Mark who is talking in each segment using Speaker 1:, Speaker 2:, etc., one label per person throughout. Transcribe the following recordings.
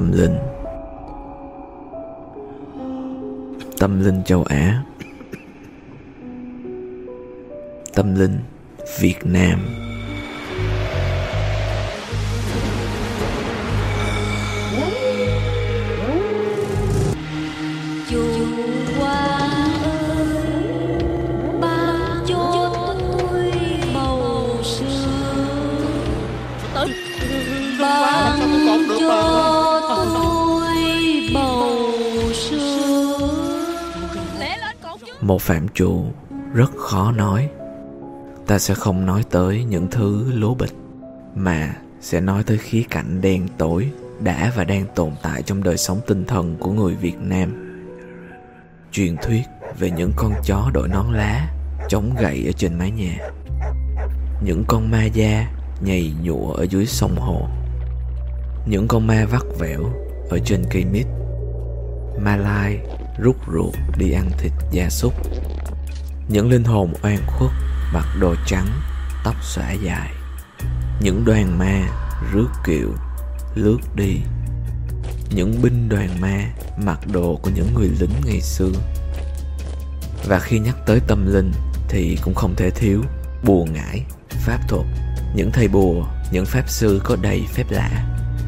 Speaker 1: tâm linh. Tâm linh châu Á. Tâm linh Việt Nam. Một phạm trù rất khó nói. Ta sẽ không nói tới những thứ lố bịch, mà sẽ nói tới khía cạnh đen tối đã và đang tồn tại trong đời sống tinh thần của người Việt Nam. Truyền thuyết về những con chó đội nón lá chống gậy ở trên mái nhà, những con ma da nhầy nhụa ở dưới sông hồ, những con ma vắt vẻo ở trên cây mít, ma lai rút ruột đi ăn thịt gia súc, những linh hồn oan khuất mặc đồ trắng, tóc xõa dài, những đoàn ma rước kiệu lướt đi, những binh đoàn ma mặc đồ của những người lính ngày xưa. Và khi nhắc tới tâm linh thì cũng không thể thiếu bùa ngải, pháp thuật, những thầy bùa, những pháp sư có đầy phép lạ.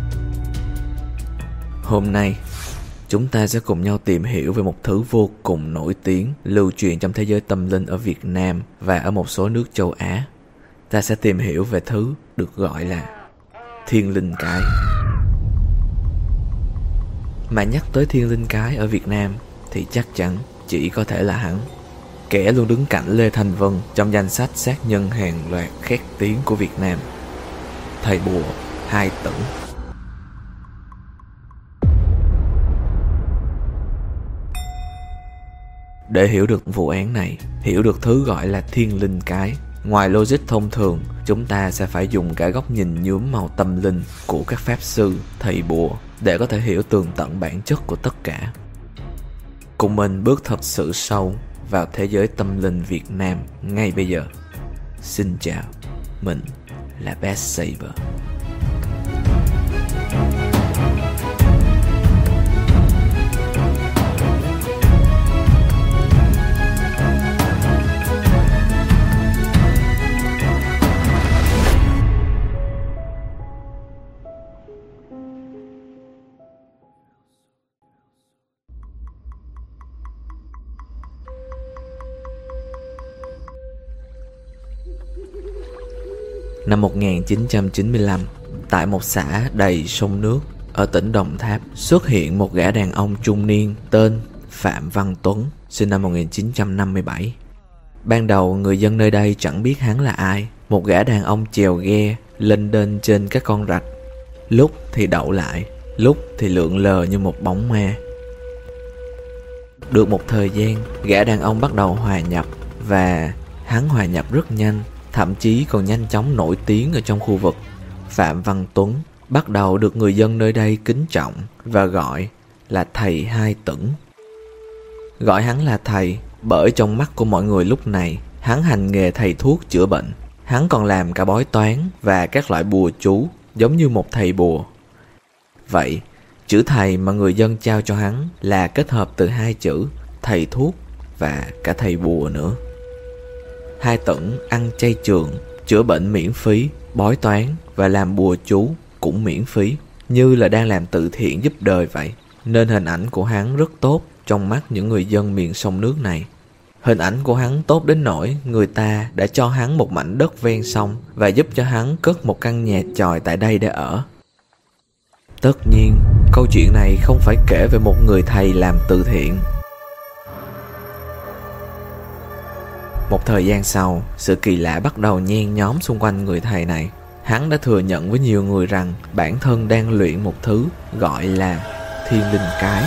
Speaker 1: Hôm nay chúng ta sẽ cùng nhau tìm hiểu về một thứ vô cùng nổi tiếng lưu truyền trong thế giới tâm linh ở Việt Nam và ở một số nước châu Á. Ta sẽ tìm hiểu về thứ được gọi là thiên linh cái. Mà nhắc tới thiên linh cái ở Việt Nam thì chắc chắn chỉ có thể là hắn, kẻ luôn đứng cạnh Lê Thanh Vân trong danh sách sát nhân hàng loạt khét tiếng của Việt Nam, thầy bùa Hai Tửng. Để hiểu được vụ án này, hiểu được thứ gọi là thiên linh cái, ngoài logic thông thường, chúng ta sẽ phải dùng cả góc nhìn nhuốm màu tâm linh của các pháp sư, thầy bùa để có thể hiểu tường tận bản chất của tất cả. Cùng mình bước thật sự sâu vào thế giới tâm linh Việt Nam ngay bây giờ. Xin chào, mình là Best Saber. Năm 1995, tại một xã đầy sông nước ở tỉnh Đồng Tháp, xuất hiện một gã đàn ông trung niên tên Phạm Văn Tuấn, sinh năm 1957. Ban đầu người dân nơi đây chẳng biết hắn là ai, một gã đàn ông chèo ghe lênh đênh trên các con rạch, lúc thì đậu lại, lúc thì lượn lờ như một bóng ma. Được một thời gian, gã đàn ông bắt đầu hòa nhập, và hắn hòa nhập rất nhanh, thậm chí còn nhanh chóng nổi tiếng ở trong khu vực. Phạm Văn Tuấn bắt đầu được người dân nơi đây kính trọng và gọi là thầy Hai Tửng. Gọi hắn là thầy bởi trong mắt của mọi người lúc này, hắn hành nghề thầy thuốc chữa bệnh. Hắn còn làm cả bói toán và các loại bùa chú, giống như một thầy bùa. Vậy, chữ thầy mà người dân trao cho hắn là kết hợp từ hai chữ thầy thuốc và cả thầy bùa nữa. Hai Tửng ăn chay trường, chữa bệnh miễn phí, bói toán và làm bùa chú cũng miễn phí, như là đang làm từ thiện giúp đời vậy. Nên hình ảnh của hắn rất tốt trong mắt những người dân miền sông nước này. Hình ảnh của hắn tốt đến nỗi người ta đã cho hắn một mảnh đất ven sông và giúp cho hắn cất một căn nhà chòi tại đây để ở. Tất nhiên, câu chuyện này không phải kể về một người thầy làm từ thiện. Một thời gian sau, sự kỳ lạ bắt đầu nhen nhóm xung quanh người thầy này. Hắn đã thừa nhận với nhiều người rằng bản thân đang luyện một thứ gọi là thiên linh cái.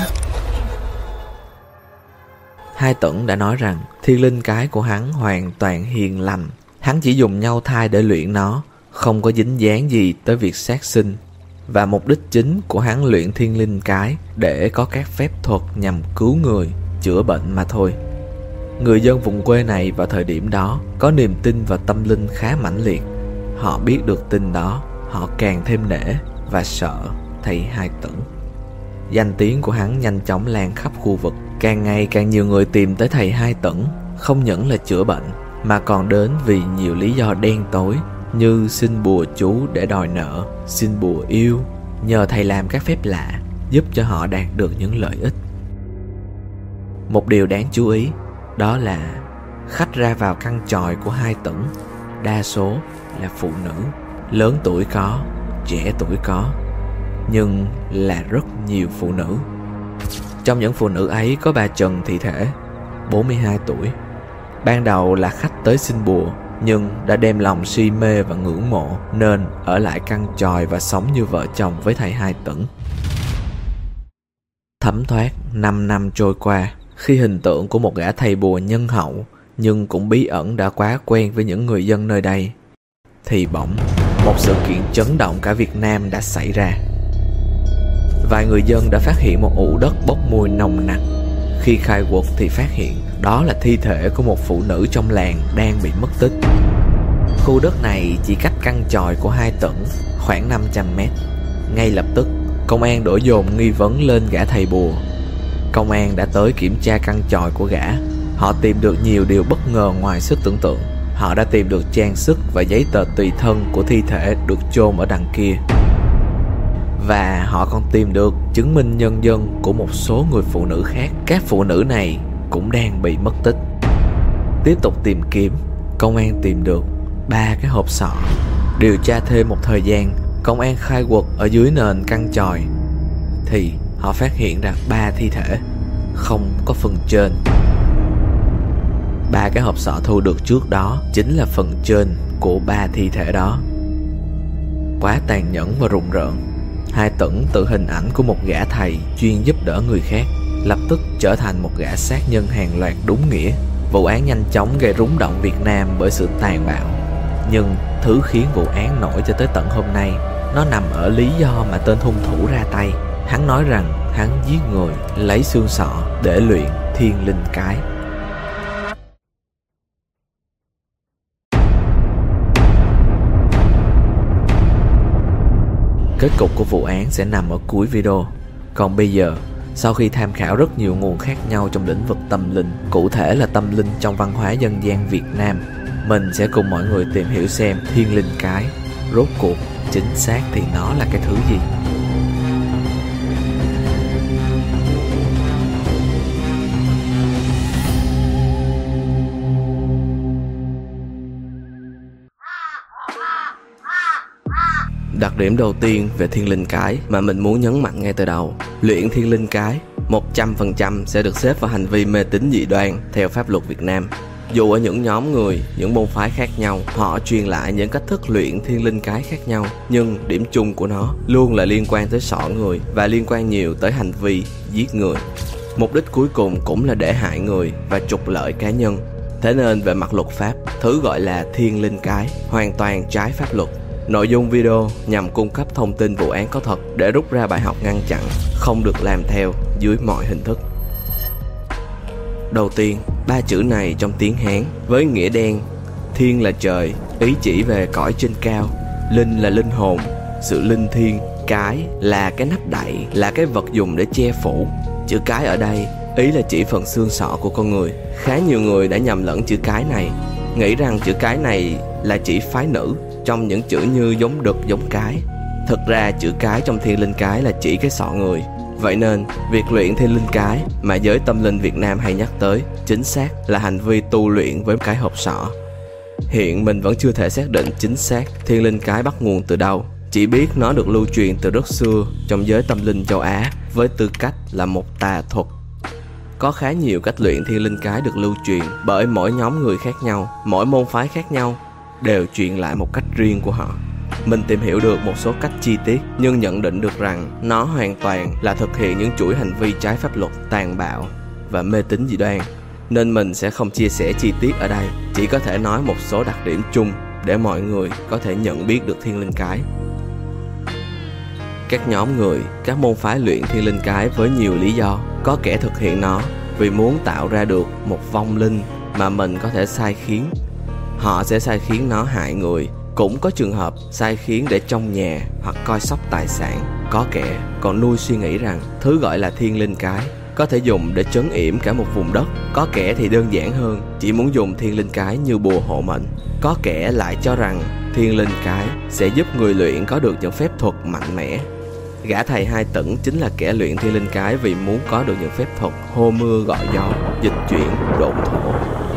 Speaker 1: Hai Tửng đã nói rằng thiên linh cái của hắn hoàn toàn hiền lành. Hắn chỉ dùng nhau thai để luyện nó, không có dính dáng gì tới việc sát sinh. Và mục đích chính của hắn luyện thiên linh cái để có các phép thuật nhằm cứu người, chữa bệnh mà thôi. Người dân vùng quê này vào thời điểm đó có niềm tin vào tâm linh khá mãnh liệt. Họ biết được tin đó, họ càng thêm nể và sợ thầy Hai Tửng. Danh tiếng của hắn nhanh chóng lan khắp khu vực. Càng ngày càng nhiều người tìm tới thầy Hai Tửng, không những là chữa bệnh mà còn đến vì nhiều lý do đen tối, như xin bùa chú để đòi nợ, xin bùa yêu, nhờ thầy làm các phép lạ giúp cho họ đạt được những lợi ích. Một điều đáng chú ý đó là khách ra vào căn chòi của Hai Tửng đa số là phụ nữ, lớn tuổi có, trẻ tuổi có, nhưng là rất nhiều phụ nữ. Trong những phụ nữ ấy có bà Trần Thị Thể, 42 tuổi. Ban đầu là khách tới xin bùa, nhưng đã đem lòng si mê và ngưỡng mộ nên ở lại căn chòi và sống như vợ chồng với thầy Hai Tửng. Thấm thoát 5 năm trôi qua, khi hình tượng của một gã thầy bùa nhân hậu nhưng cũng bí ẩn đã quá quen với những người dân nơi đây, thì bỗng một sự kiện chấn động cả Việt Nam đã xảy ra. Vài người dân đã phát hiện một ụ đất bốc mùi nồng nặc. Khi khai quật thì phát hiện đó là thi thể của một phụ nữ trong làng đang bị mất tích. Khu đất này chỉ cách căn chòi của Hai Tửng khoảng 500 mét. Ngay lập tức, công an đổ dồn nghi vấn lên gã thầy bùa. Công an đã tới kiểm tra căn chòi của gã. Họ tìm được nhiều điều bất ngờ ngoài sức tưởng tượng. Họ đã tìm được trang sức và giấy tờ tùy thân của thi thể được chôn ở đằng kia. Và họ còn tìm được chứng minh nhân dân của một số người phụ nữ khác. Các phụ nữ này cũng đang bị mất tích. Tiếp tục tìm kiếm, công an tìm được 3 cái hộp sọ. Điều tra thêm một thời gian, công an khai quật ở dưới nền căn chòi thì họ phát hiện ra 3 thi thể, không có phần trên. 3 cái hộp sọ thu được trước đó chính là phần trên của 3 thi thể đó. Quá tàn nhẫn và rùng rợn. Hai Tửng từ hình ảnh của một gã thầy chuyên giúp đỡ người khác lập tức trở thành một gã sát nhân hàng loạt đúng nghĩa. Vụ án nhanh chóng gây rúng động Việt Nam bởi sự tàn bạo. Nhưng thứ khiến vụ án nổi cho tới tận hôm nay, nó nằm ở lý do mà tên hung thủ ra tay. Hắn nói rằng hắn giết người lấy xương sọ để luyện thiên linh cái. Kết cục của vụ án sẽ nằm ở cuối video. Còn bây giờ, sau khi tham khảo rất nhiều nguồn khác nhau trong lĩnh vực tâm linh, cụ thể là tâm linh trong văn hóa dân gian Việt Nam, mình sẽ cùng mọi người tìm hiểu xem thiên linh cái rốt cuộc chính xác thì nó là cái thứ gì. Đặc điểm đầu tiên về thiên linh cái mà mình muốn nhấn mạnh ngay từ đầu: luyện thiên linh cái 100% sẽ được xếp vào hành vi mê tín dị đoan theo pháp luật Việt Nam. Dù ở những nhóm người, những môn phái khác nhau, họ truyền lại những cách thức luyện thiên linh cái khác nhau, nhưng điểm chung của nó luôn là liên quan tới xỏ người và liên quan nhiều tới hành vi giết người. Mục đích cuối cùng cũng là để hại người và trục lợi cá nhân. Thế nên về mặt luật pháp, thứ gọi là thiên linh cái hoàn toàn trái pháp luật. Nội dung video nhằm cung cấp thông tin vụ án có thật để rút ra bài học ngăn chặn, không được làm theo dưới mọi hình thức. Đầu tiên, 3 chữ này trong tiếng Hán với nghĩa đen: thiên là trời, ý chỉ về cõi trên cao; linh là linh hồn, sự linh thiêng; cái là cái nắp đậy, là cái vật dùng để che phủ. Chữ cái ở đây ý là chỉ phần xương sọ của con người. Khá nhiều người đã nhầm lẫn chữ cái này, nghĩ rằng chữ cái này là chỉ phái nữ trong những chữ như giống đực, giống cái. Thực ra chữ cái trong thiên linh cái là chỉ cái sọ người. Vậy nên việc luyện thiên linh cái mà giới tâm linh Việt Nam hay nhắc tới chính xác là hành vi tu luyện với cái hộp sọ. Hiện mình vẫn chưa thể xác định chính xác thiên linh cái bắt nguồn từ đâu, chỉ biết nó được lưu truyền từ rất xưa trong giới tâm linh châu Á với tư cách là một tà thuật. Có khá nhiều cách luyện thiên linh cái được lưu truyền bởi mỗi nhóm người khác nhau, mỗi môn phái khác nhau đều truyền lại một cách riêng của họ. Mình tìm hiểu được một số cách chi tiết nhưng nhận định được rằng nó hoàn toàn là thực hiện những chuỗi hành vi trái pháp luật, tàn bạo và mê tín dị đoan. Nên mình sẽ không chia sẻ chi tiết ở đây, chỉ có thể nói một số đặc điểm chung để mọi người có thể nhận biết được thiên linh cái. Các nhóm người, các môn phái luyện thiên linh cái với nhiều lý do. Có kẻ thực hiện nó vì muốn tạo ra được một vong linh mà mình có thể sai khiến. Họ sẽ sai khiến nó hại người, Cũng có trường hợp sai khiến để trông nhà hoặc coi sóc tài sản. Có kẻ còn nuôi suy nghĩ rằng thứ gọi là thiên linh cái có thể dùng để trấn yểm cả một vùng đất. Có kẻ thì đơn giản hơn, chỉ muốn dùng thiên linh cái như bùa hộ mệnh. Có kẻ lại cho rằng thiên linh cái sẽ giúp người luyện có được những phép thuật mạnh mẽ. Gã thầy Hai Tửng chính là kẻ luyện thiên linh cái vì muốn có được những phép thuật hô mưa gọi gió, dịch chuyển, độn thổ.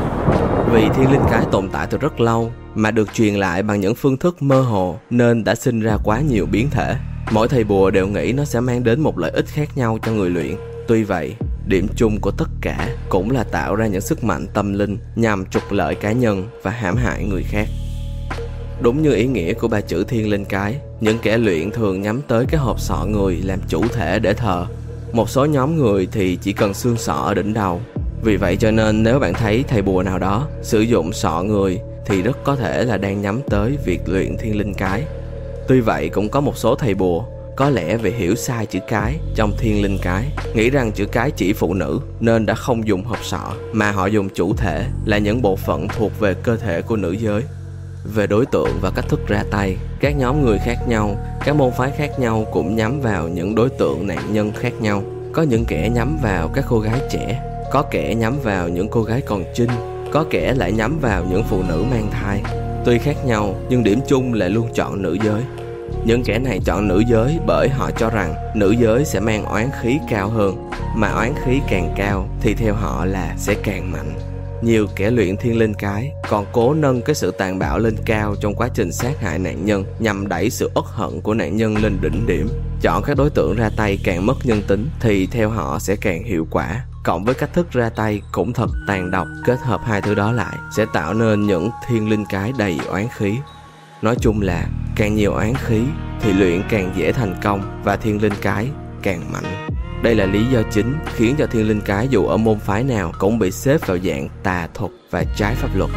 Speaker 1: Vì thiên linh cái tồn tại từ rất lâu mà được truyền lại bằng những phương thức mơ hồ nên đã sinh ra quá nhiều biến thể. Mỗi thầy bùa đều nghĩ nó sẽ mang đến một lợi ích khác nhau cho người luyện. Tuy vậy, điểm chung của tất cả cũng là tạo ra những sức mạnh tâm linh nhằm trục lợi cá nhân và hãm hại người khác. Đúng như ý nghĩa của ba chữ thiên linh cái, những kẻ luyện thường nhắm tới cái hộp sọ người làm chủ thể để thờ. Một số nhóm người thì chỉ cần xương sọ ở đỉnh đầu. Vì vậy cho nên nếu bạn thấy thầy bùa nào đó sử dụng sọ người thì rất có thể là đang nhắm tới việc luyện thiên linh cái. Tuy vậy cũng có một số thầy bùa có lẽ vì hiểu sai chữ cái trong thiên linh cái, nghĩ rằng chữ cái chỉ phụ nữ nên đã không dùng hộp sọ mà họ dùng chủ thể là những bộ phận thuộc về cơ thể của nữ giới. Về đối tượng và cách thức ra tay, các nhóm người khác nhau, các môn phái khác nhau cũng nhắm vào những đối tượng nạn nhân khác nhau. Có những kẻ nhắm vào các cô gái trẻ, có kẻ nhắm vào những cô gái còn trinh, có kẻ lại nhắm vào những phụ nữ mang thai. Tuy khác nhau nhưng điểm chung là luôn chọn nữ giới. Những kẻ này chọn nữ giới bởi họ cho rằng nữ giới sẽ mang oán khí cao hơn, mà oán khí càng cao thì theo họ là sẽ càng mạnh. Nhiều kẻ luyện thiên linh cái còn cố nâng cái sự tàn bạo lên cao trong quá trình sát hại nạn nhân nhằm đẩy sự uất hận của nạn nhân lên đỉnh điểm. Chọn các đối tượng ra tay càng mất nhân tính thì theo họ sẽ càng hiệu quả. Cộng với cách thức ra tay cũng thật tàn độc, kết hợp hai thứ đó lại sẽ tạo nên những thiên linh cái đầy oán khí. Nói chung là càng nhiều oán khí thì luyện càng dễ thành công và thiên linh cái càng mạnh. Đây là lý do chính khiến cho thiên linh cái dù ở môn phái nào cũng bị xếp vào dạng tà thuật và trái pháp luật.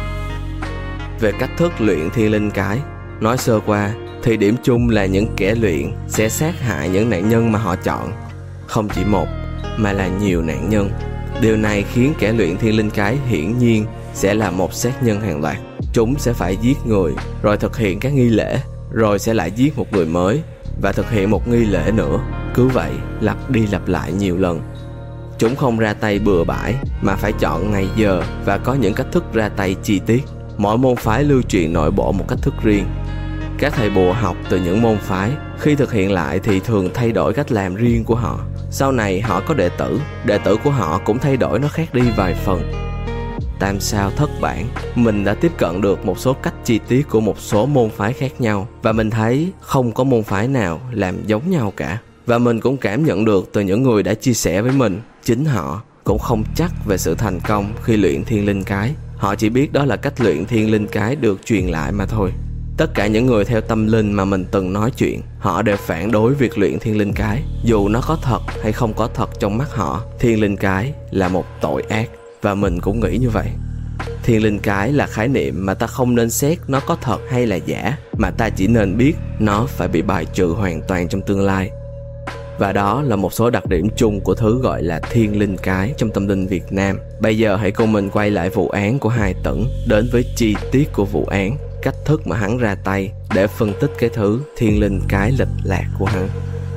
Speaker 1: Về cách thức luyện thiên linh cái, nói sơ qua thì điểm chung là những kẻ luyện sẽ sát hại những nạn nhân mà họ chọn. Không chỉ một mà là nhiều nạn nhân. Điều này khiến kẻ luyện thiên linh cái hiển nhiên sẽ là một sát nhân hàng loạt. Chúng sẽ phải giết người, rồi thực hiện các nghi lễ, rồi sẽ lại giết một người mới và thực hiện một nghi lễ nữa. Cứ vậy lặp đi lặp lại nhiều lần. Chúng không ra tay bừa bãi mà phải chọn ngày giờ và có những cách thức ra tay chi tiết. Mỗi môn phái lưu truyền nội bộ một cách thức riêng. Các thầy bùa học từ những môn phái khi thực hiện lại thì thường thay đổi cách làm riêng của họ. Sau này họ có đệ tử của họ cũng thay đổi nó khác đi vài phần. Tam sao thất bản, mình đã tiếp cận được một số cách chi tiết của một số môn phái khác nhau và mình thấy không có môn phái nào làm giống nhau cả. Và mình cũng cảm nhận được từ những người đã chia sẻ với mình, chính họ cũng không chắc về sự thành công khi luyện thiên linh cái. Họ chỉ biết đó là cách luyện thiên linh cái được truyền lại mà thôi. Tất cả những người theo tâm linh mà mình từng nói chuyện, họ đều phản đối việc luyện thiên linh cái. Dù nó có thật hay không có thật trong mắt họ, thiên linh cái là một tội ác. Và mình cũng nghĩ như vậy. Thiên linh cái là khái niệm mà ta không nên xét nó có thật hay là giả, mà ta chỉ nên biết nó phải bị bài trừ hoàn toàn trong tương lai. Và đó là một số đặc điểm chung của thứ gọi là thiên linh cái trong tâm linh Việt Nam. Bây giờ hãy cùng mình quay lại vụ án của Hai Tửng, đến với chi tiết của vụ án, cách thức mà hắn ra tay để phân tích cái thứ thiên linh cái lệch lạc của hắn.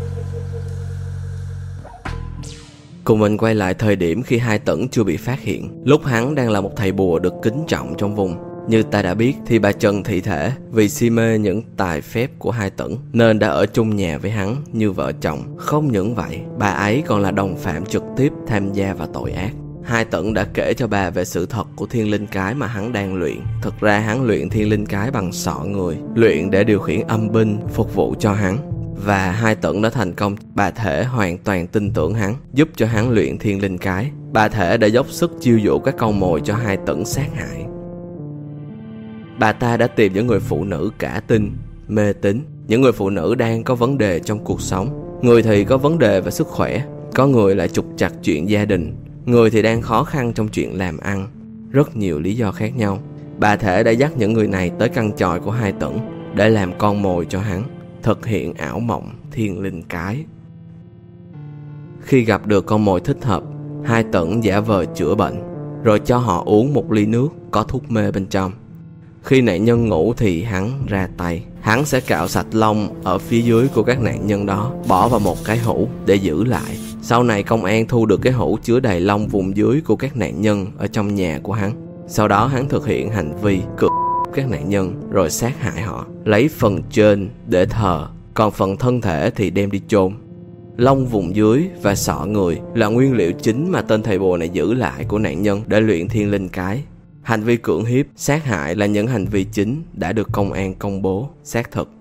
Speaker 1: Cùng mình quay lại thời điểm khi Hai Tửng chưa bị phát hiện, lúc hắn đang là một thầy bùa được kính trọng trong vùng. Như ta đã biết thì bà Trần Thị Thể vì si mê những tài phép của Hai Tửng nên đã ở chung nhà với hắn như vợ chồng. Không những vậy, bà ấy còn là đồng phạm trực tiếp tham gia vào tội ác. Hai Tửng đã kể cho bà về sự thật của thiên linh cái mà hắn đang luyện. Thực ra hắn luyện thiên linh cái bằng sọ người, luyện để điều khiển âm binh phục vụ cho hắn. Và Hai Tửng đã thành công. Bà Thể hoàn toàn tin tưởng hắn, giúp cho hắn luyện thiên linh cái. Bà Thể đã dốc sức chiêu dụ các con mồi cho Hai Tửng sát hại. Bà ta đã tìm những người phụ nữ cả tin, mê tín, những người phụ nữ đang có vấn đề trong cuộc sống. Người thì có vấn đề về sức khỏe, có người lại trục trặc chuyện gia đình, người thì đang khó khăn trong chuyện làm ăn. Rất nhiều lý do khác nhau. Bà Thể đã dắt những người này tới căn chòi của Hai Tửng để làm con mồi cho hắn, thực hiện ảo mộng thiên linh cái. Khi gặp được con mồi thích hợp, Hai Tửng giả vờ chữa bệnh, rồi cho họ uống một ly nước có thuốc mê bên trong. Khi nạn nhân ngủ thì hắn ra tay. Hắn sẽ cạo sạch lông ở phía dưới của các nạn nhân đó, bỏ vào một cái hũ để giữ lại. Sau này công an thu được cái hũ chứa đầy lông vùng dưới của các nạn nhân ở trong nhà của hắn. Sau đó hắn thực hiện hành vi cưỡng các nạn nhân rồi sát hại họ, lấy phần trên để thờ, còn phần thân thể thì đem đi chôn. Lông vùng dưới và sọ người là nguyên liệu chính mà tên thầy bùa này giữ lại của nạn nhân để luyện thiên linh cái. Hành vi cưỡng hiếp, sát hại là những hành vi chính đã được công an công bố xác thực.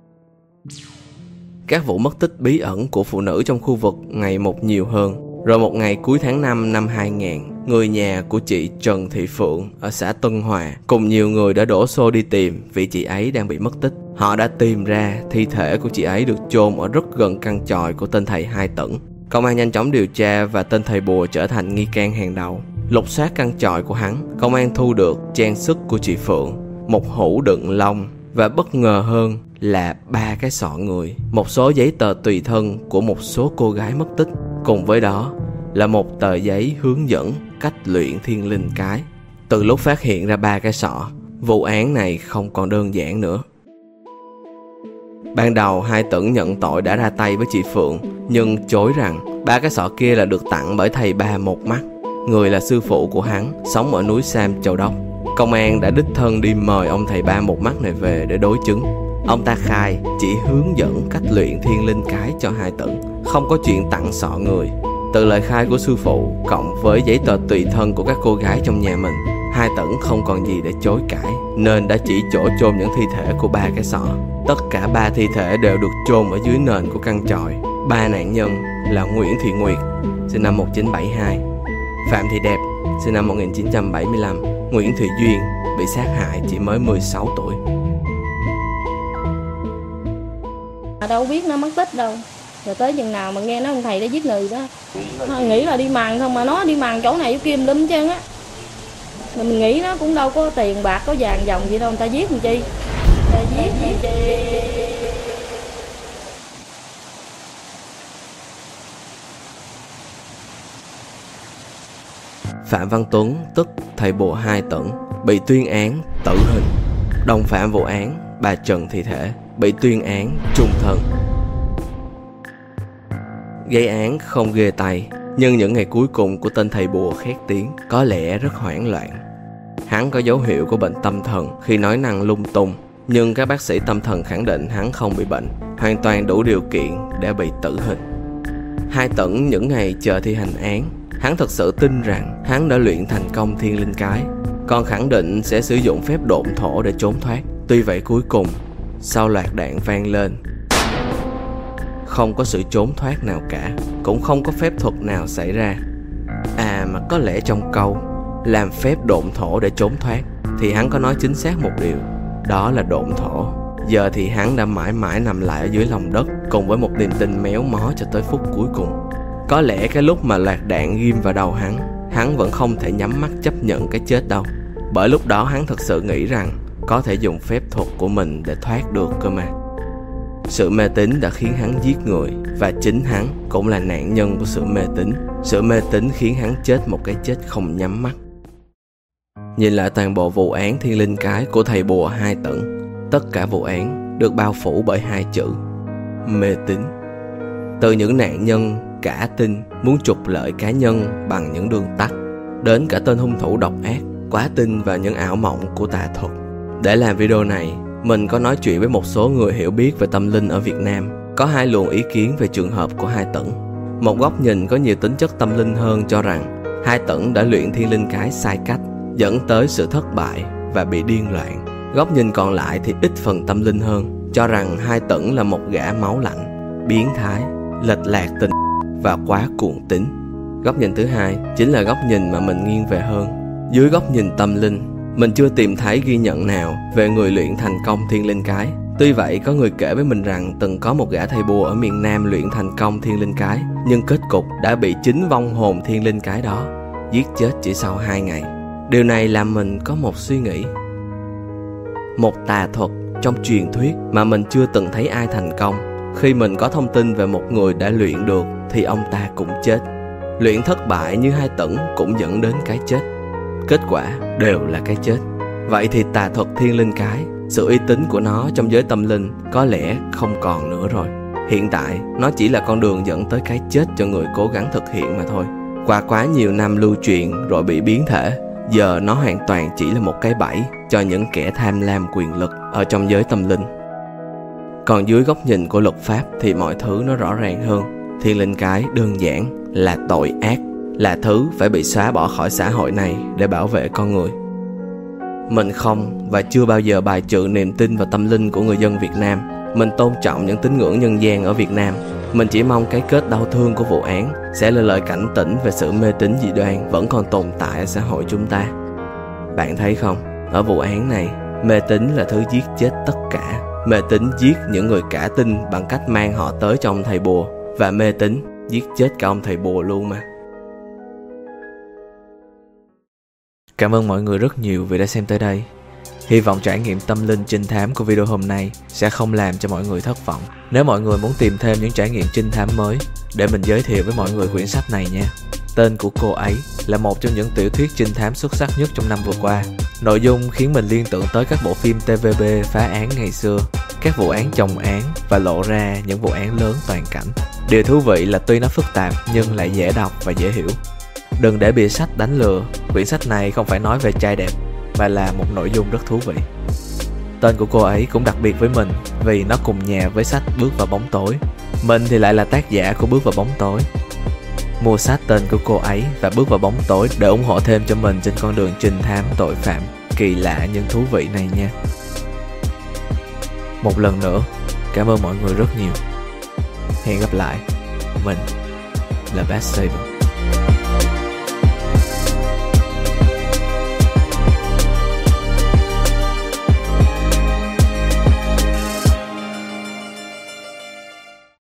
Speaker 1: Các vụ mất tích bí ẩn của phụ nữ trong khu vực ngày một nhiều hơn. Rồi một ngày cuối tháng 5 năm 2000, người nhà của chị Trần Thị Phượng ở xã Tân Hòa cùng nhiều người đã đổ xô đi tìm vì chị ấy đang bị mất tích. Họ đã tìm ra thi thể của chị ấy được chôn ở rất gần căn chòi của tên thầy Hai Tửng. Công an nhanh chóng điều tra và tên thầy bùa trở thành nghi can hàng đầu. Lục soát căn chòi của hắn, công an thu được trang sức của chị Phượng, một hũ đựng lông và bất ngờ hơn là 3 cái sọ người, một số giấy tờ tùy thân của một số cô gái mất tích. Cùng với đó là một tờ giấy hướng dẫn cách luyện thiên linh cái. Từ lúc phát hiện ra 3 cái sọ, vụ án này không còn đơn giản nữa. Ban đầu Hai Tửng nhận tội đã ra tay với chị Phượng, nhưng chối rằng 3 cái sọ kia là được tặng bởi thầy Ba Một Mắt, người là sư phụ của hắn, sống ở núi Sam, Châu Đốc. Công an đã đích thân đi mời ông thầy Ba Một Mắt này về để đối chứng. Ông ta khai chỉ hướng dẫn cách luyện thiên linh cái cho Hai Tửng, không có chuyện tặng sọ người. Từ lời khai của sư phụ cộng với giấy tờ tùy thân của các cô gái trong nhà mình, Hai Tửng không còn gì để chối cãi, nên đã chỉ chỗ chôn những thi thể của 3 cái sọ. Tất cả 3 thi thể đều được chôn ở dưới nền của căn chòi. 3 nạn nhân là Nguyễn Thị Nguyệt, sinh năm 1972, Phạm Thị Đẹp, sinh năm 1975, Nguyễn Thị Duyên bị sát hại chỉ mới 16 tuổi.
Speaker 2: Đâu biết nó mất tích đâu. Rồi tới chừng nào mà nghe nói ông thầy đã giết người đó, nghĩ là đi màng không, mà nó đi màng chỗ này chỗ kia lum chân á. Rồi mình nghĩ nó cũng đâu có tiền bạc có vàng dòng gì đâu, người ta giết làm chi? Ta giết gì chi?
Speaker 1: Phạm Văn Tuấn, tức thầy bùa Hai Tửng, bị tuyên án tử hình. Đồng phạm vụ án, bà Trần Thị Thể, bị tuyên án chung thân. Gây án không ghê tay, nhưng những ngày cuối cùng của tên thầy bùa khét tiếng có lẽ rất hoảng loạn. Hắn có dấu hiệu của bệnh tâm thần khi nói năng lung tung, nhưng các bác sĩ tâm thần khẳng định hắn không bị bệnh, hoàn toàn đủ điều kiện để bị tử hình. Hai Tửng những ngày chờ thi hành án, hắn thật sự tin rằng hắn đã luyện thành công thiên linh cái, còn khẳng định sẽ sử dụng phép độn thổ để trốn thoát. Tuy vậy cuối cùng, sau loạt đạn vang lên, không có sự trốn thoát nào cả, cũng không có phép thuật nào xảy ra. Mà có lẽ trong câu làm phép độn thổ để trốn thoát thì hắn có nói chính xác một điều, đó là độn thổ. Giờ thì hắn đã mãi mãi nằm lại ở dưới lòng đất cùng với một niềm tin méo mó cho tới phút cuối cùng. Có lẽ cái lúc mà loạt đạn ghim vào đầu hắn vẫn không thể nhắm mắt chấp nhận cái chết đâu, bởi lúc đó hắn thật sự nghĩ rằng có thể dùng phép thuật của mình để thoát được cơ mà. Sự mê tín đã khiến hắn giết người, và chính hắn cũng là nạn nhân của sự mê tín. Sự mê tín khiến hắn chết một cái chết không nhắm mắt. Nhìn lại toàn bộ vụ án thiên linh cái của thầy bùa Hai Tửng, tất cả vụ án được bao phủ bởi 2 chữ: mê tín. Từ những nạn nhân cả tin muốn trục lợi cá nhân bằng những đường tắt, đến cả tên hung thủ độc ác quá tin vào những ảo mộng của tà thuật. Để làm video này, mình có nói chuyện với một số người hiểu biết về tâm linh ở Việt Nam. Có 2 luồng ý kiến về trường hợp của Hai Tửng. Một góc nhìn có nhiều tính chất tâm linh hơn cho rằng Hai Tửng đã luyện thiên linh cái sai cách, dẫn tới sự thất bại và bị điên loạn. Góc nhìn còn lại thì ít phần tâm linh hơn, cho rằng Hai Tửng là một gã máu lạnh, biến thái, lệch lạc tình và quá cuồng tín. Góc nhìn thứ hai chính là góc nhìn mà mình nghiêng về hơn. Dưới góc nhìn tâm linh, mình chưa tìm thấy ghi nhận nào về người luyện thành công thiên linh cái. Tuy vậy, có người kể với mình rằng từng có một gã thầy bùa ở miền Nam luyện thành công thiên linh cái, nhưng kết cục đã bị chính vong hồn thiên linh cái đó giết chết chỉ sau 2 ngày. Điều này làm mình có một suy nghĩ. Một tà thuật trong truyền thuyết mà mình chưa từng thấy ai thành công. Khi mình có thông tin về một người đã luyện được thì ông ta cũng chết. Luyện thất bại như Hai Tửng cũng dẫn đến cái chết. Kết quả đều là cái chết. Vậy thì tà thuật thiên linh cái, sự uy tín của nó trong giới tâm linh có lẽ không còn nữa rồi. Hiện tại, nó chỉ là con đường dẫn tới cái chết cho người cố gắng thực hiện mà thôi. Qua quá nhiều năm lưu truyền rồi bị biến thể, giờ nó hoàn toàn chỉ là một cái bẫy cho những kẻ tham lam quyền lực ở trong giới tâm linh. Còn dưới góc nhìn của luật pháp thì mọi thứ nó rõ ràng hơn. Thiên linh cái đơn giản là tội ác, là thứ phải bị xóa bỏ khỏi xã hội này để bảo vệ con người. Mình không và chưa bao giờ bài trừ niềm tin vào tâm linh của người dân Việt Nam. Mình tôn trọng những tín ngưỡng nhân gian ở Việt Nam. Mình chỉ mong cái kết đau thương của vụ án sẽ là lời cảnh tỉnh về sự mê tín dị đoan vẫn còn tồn tại ở xã hội chúng ta. Bạn thấy không, ở vụ án này, mê tín là thứ giết chết tất cả. Mê tín giết những người cả tin bằng cách mang họ tới cho ông thầy bùa, và mê tín giết chết cả ông thầy bùa luôn mà. Cảm ơn mọi người rất nhiều vì đã xem tới đây. Hy vọng trải nghiệm tâm linh trinh thám của video hôm nay sẽ không làm cho mọi người thất vọng. Nếu mọi người muốn tìm thêm những trải nghiệm trinh thám mới, để mình giới thiệu với mọi người quyển sách này nha. Tên của cô ấy là một trong những tiểu thuyết trinh thám xuất sắc nhất trong năm vừa qua. Nội dung khiến mình liên tưởng tới các bộ phim TVB phá án ngày xưa, các vụ án chồng án và lộ ra những vụ án lớn toàn cảnh. Điều thú vị là tuy nó phức tạp nhưng lại dễ đọc và dễ hiểu. Đừng để bìa sách đánh lừa, quyển sách này không phải nói về trai đẹp mà là một nội dung rất thú vị. Tên của cô ấy cũng đặc biệt với mình vì nó cùng nhà với sách Bước vào bóng tối. Mình thì lại là tác giả của Bước vào bóng tối. Mua sách Tên của cô ấy và Bước vào bóng tối để ủng hộ thêm cho mình trên con đường trinh thám tội phạm kỳ lạ nhưng thú vị này nha. Một lần nữa, cảm ơn mọi người rất nhiều. Hẹn gặp lại. Mình là Best Saver.